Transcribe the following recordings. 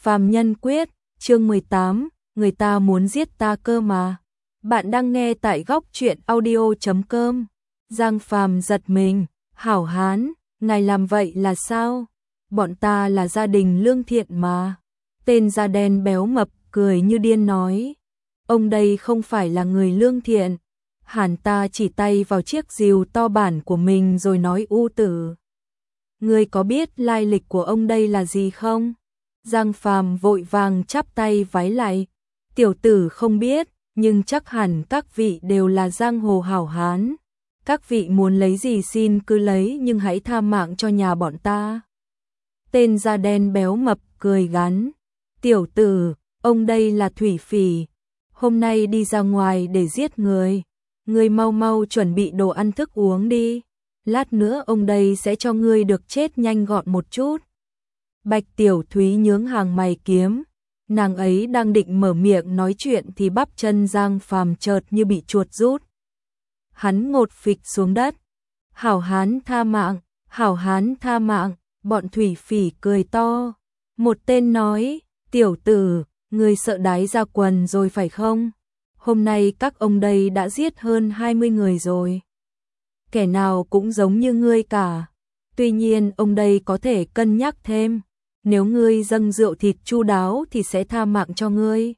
Phàm Nhân Quyết, chương 18, người ta muốn giết ta cơ mà. Bạn đang nghe tại góc truyện audio.com. Giang Phàm giật mình, hảo hán, ngài làm vậy là sao? Bọn ta là gia đình lương thiện mà. Tên da đen béo mập cười như điên nói. Ông đây không phải là người lương thiện. Hàn ta chỉ tay vào chiếc rìu to bản của mình rồi nói u tử. Ngươi có biết lai lịch của ông đây là gì không? Giang Phàm vội vàng chắp tay vái lại. Tiểu tử không biết, nhưng chắc hẳn các vị đều là giang hồ hảo hán. Các vị muốn lấy gì xin cứ lấy, nhưng hãy tha mạng cho nhà bọn ta. Tên da đen béo mập cười gắn. Tiểu tử, ông đây là thủy phỉ. Hôm nay đi ra ngoài để giết người. Ngươi mau mau chuẩn bị đồ ăn thức uống đi. Lát nữa ông đây sẽ cho ngươi được chết nhanh gọn một chút. Bạch Tiểu Thúy nhướng hàng mày kiếm. Nàng ấy đang định mở miệng nói chuyện thì bắp chân Giang Phàm chợt như bị chuột rút. Hắn ngột phịch xuống đất. Hảo hán tha mạng, hảo hán tha mạng, bọn thủy phỉ cười to. Một tên nói, tiểu tử, ngươi sợ đái ra quần rồi phải không? Hôm nay các ông đây đã giết hơn 20 người rồi. Kẻ nào cũng giống như ngươi cả. Tuy nhiên ông đây có thể cân nhắc thêm. Nếu ngươi dâng rượu thịt chu đáo thì sẽ tha mạng cho ngươi.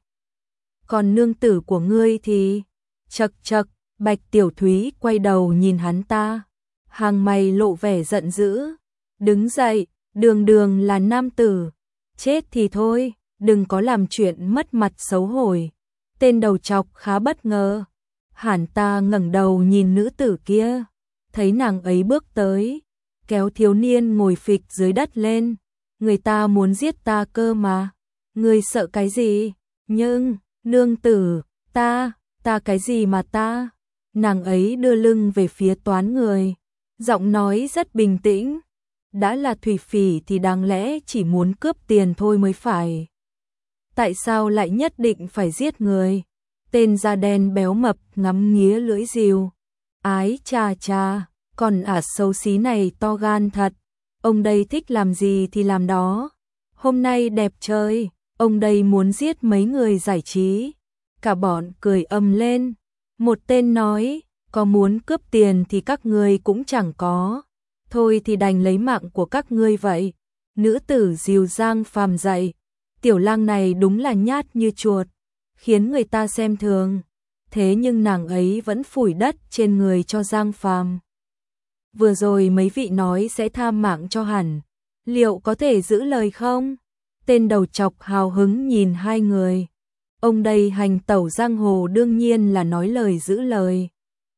Còn nương tử của ngươi thì... Chậc chậc, Bạch Tiểu Thúy quay đầu nhìn hắn ta. Hàng mày lộ vẻ giận dữ. Đứng dậy, đường đường là nam tử. Chết thì thôi, đừng có làm chuyện mất mặt xấu hổ. Tên đầu trọc khá bất ngờ. Hàn ta ngẩng đầu nhìn nữ tử kia. Thấy nàng ấy bước tới. Kéo thiếu niên ngồi phịch dưới đất lên. Người ta muốn giết ta cơ mà. Ngươi sợ cái gì? Nhưng, nương tử, ta cái gì mà ta? Nàng ấy đưa lưng về phía toán người. Giọng nói rất bình tĩnh. Đã là thủy phỉ thì đáng lẽ chỉ muốn cướp tiền thôi mới phải. Tại sao lại nhất định phải giết người? Tên da đen béo mập ngắm nghía lưỡi rìu. Ái chà chà, còn ả xấu xí này to gan thật. Ông đây thích làm gì thì làm đó. Hôm nay đẹp trời, ông đây muốn giết mấy người giải trí. Cả bọn cười ầm lên. Một tên nói, có muốn cướp tiền thì các ngươi cũng chẳng có. Thôi thì đành lấy mạng của các ngươi vậy. Nữ tử dìu Giang Phàm dậy. Tiểu lang này đúng là nhát như chuột, khiến người ta xem thường. Thế nhưng nàng ấy vẫn phủi đất trên người cho Giang Phàm. Vừa rồi mấy vị nói sẽ tha mạng cho hẳn. Liệu có thể giữ lời không? Tên đầu trọc hào hứng nhìn hai người. Ông đây hành tẩu giang hồ đương nhiên là nói lời giữ lời.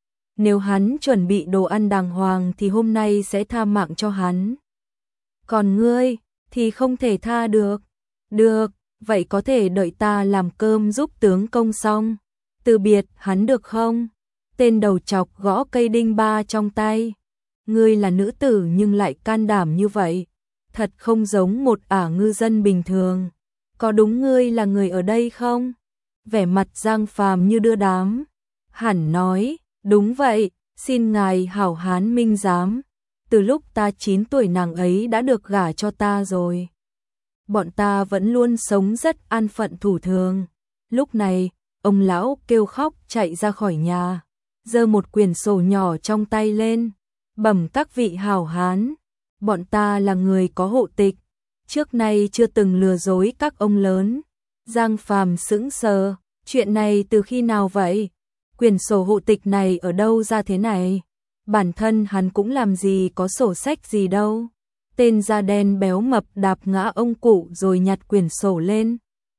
Nếu hắn chuẩn bị đồ ăn đàng hoàng thì hôm nay sẽ tha mạng cho hắn. Còn ngươi thì không thể tha được. Được, vậy có thể đợi ta làm cơm giúp tướng công xong. Từ biệt hắn được không? Tên đầu trọc gõ cây đinh ba trong tay. Ngươi là nữ tử nhưng lại can đảm như vậy. Thật không giống một ả ngư dân bình thường. Có đúng ngươi là người ở đây không? Vẻ mặt Giang Phàm như đưa đám. Hẳn nói, đúng vậy, xin ngài hảo hán minh giám. Từ lúc ta 9 tuổi nàng ấy đã được gả cho ta rồi. Bọn ta vẫn luôn sống rất an phận thủ thường. Lúc này, ông lão kêu khóc chạy ra khỏi nhà. Giơ một quyển sổ nhỏ trong tay lên. Bẩm các vị hảo hán, bọn ta là người có hộ tịch, trước nay chưa từng lừa dối các ông lớn. Giang Phàm sững sờ, chuyện này từ khi nào vậy? Quyển sổ hộ tịch này ở đâu ra thế này? Bản thân hắn cũng làm gì có sổ sách gì đâu. Tên da đen béo mập đạp ngã ông cụ rồi nhặt quyển sổ lên.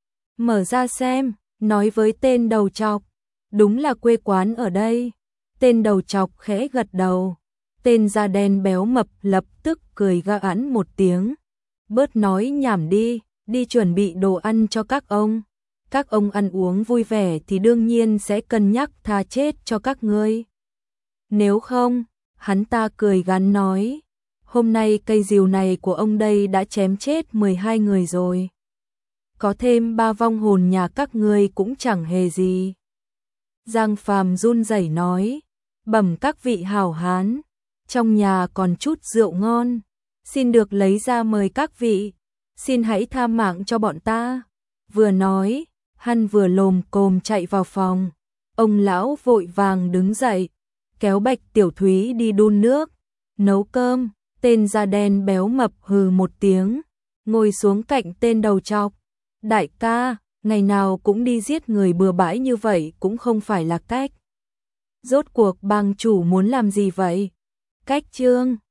Mở ra xem, nói với tên đầu trọc, đúng là quê quán ở đây. Tên đầu trọc khẽ gật đầu. Tên da đen béo mập lập tức cười ga ẵn một tiếng. Bớt nói nhảm đi, đi chuẩn bị đồ ăn cho các ông. Các ông ăn uống vui vẻ thì đương nhiên sẽ cân nhắc tha chết cho các ngươi. Nếu không, hắn ta cười gắn nói, hôm nay cây rìu này của ông đây đã chém chết 12 người rồi. Có thêm 3 vong hồn nhà các ngươi cũng chẳng hề gì. Giang Phàm run rẩy nói, bẩm các vị hảo hán. Trong nhà còn chút rượu ngon, xin được lấy ra mời các vị. xin hãy tha mạng cho bọn ta. Vừa nói, hắn vừa lồm cồm chạy vào phòng. Ông lão vội vàng đứng dậy, kéo Bạch Tiểu Thúy đi đun nước, nấu cơm. Tên da đen béo mập hừ một tiếng, ngồi xuống cạnh tên đầu trọc. Đại ca, ngày nào cũng đi giết người bừa bãi như vậy cũng không phải là cách. Rốt cuộc bang chủ muốn làm gì vậy? Cách chương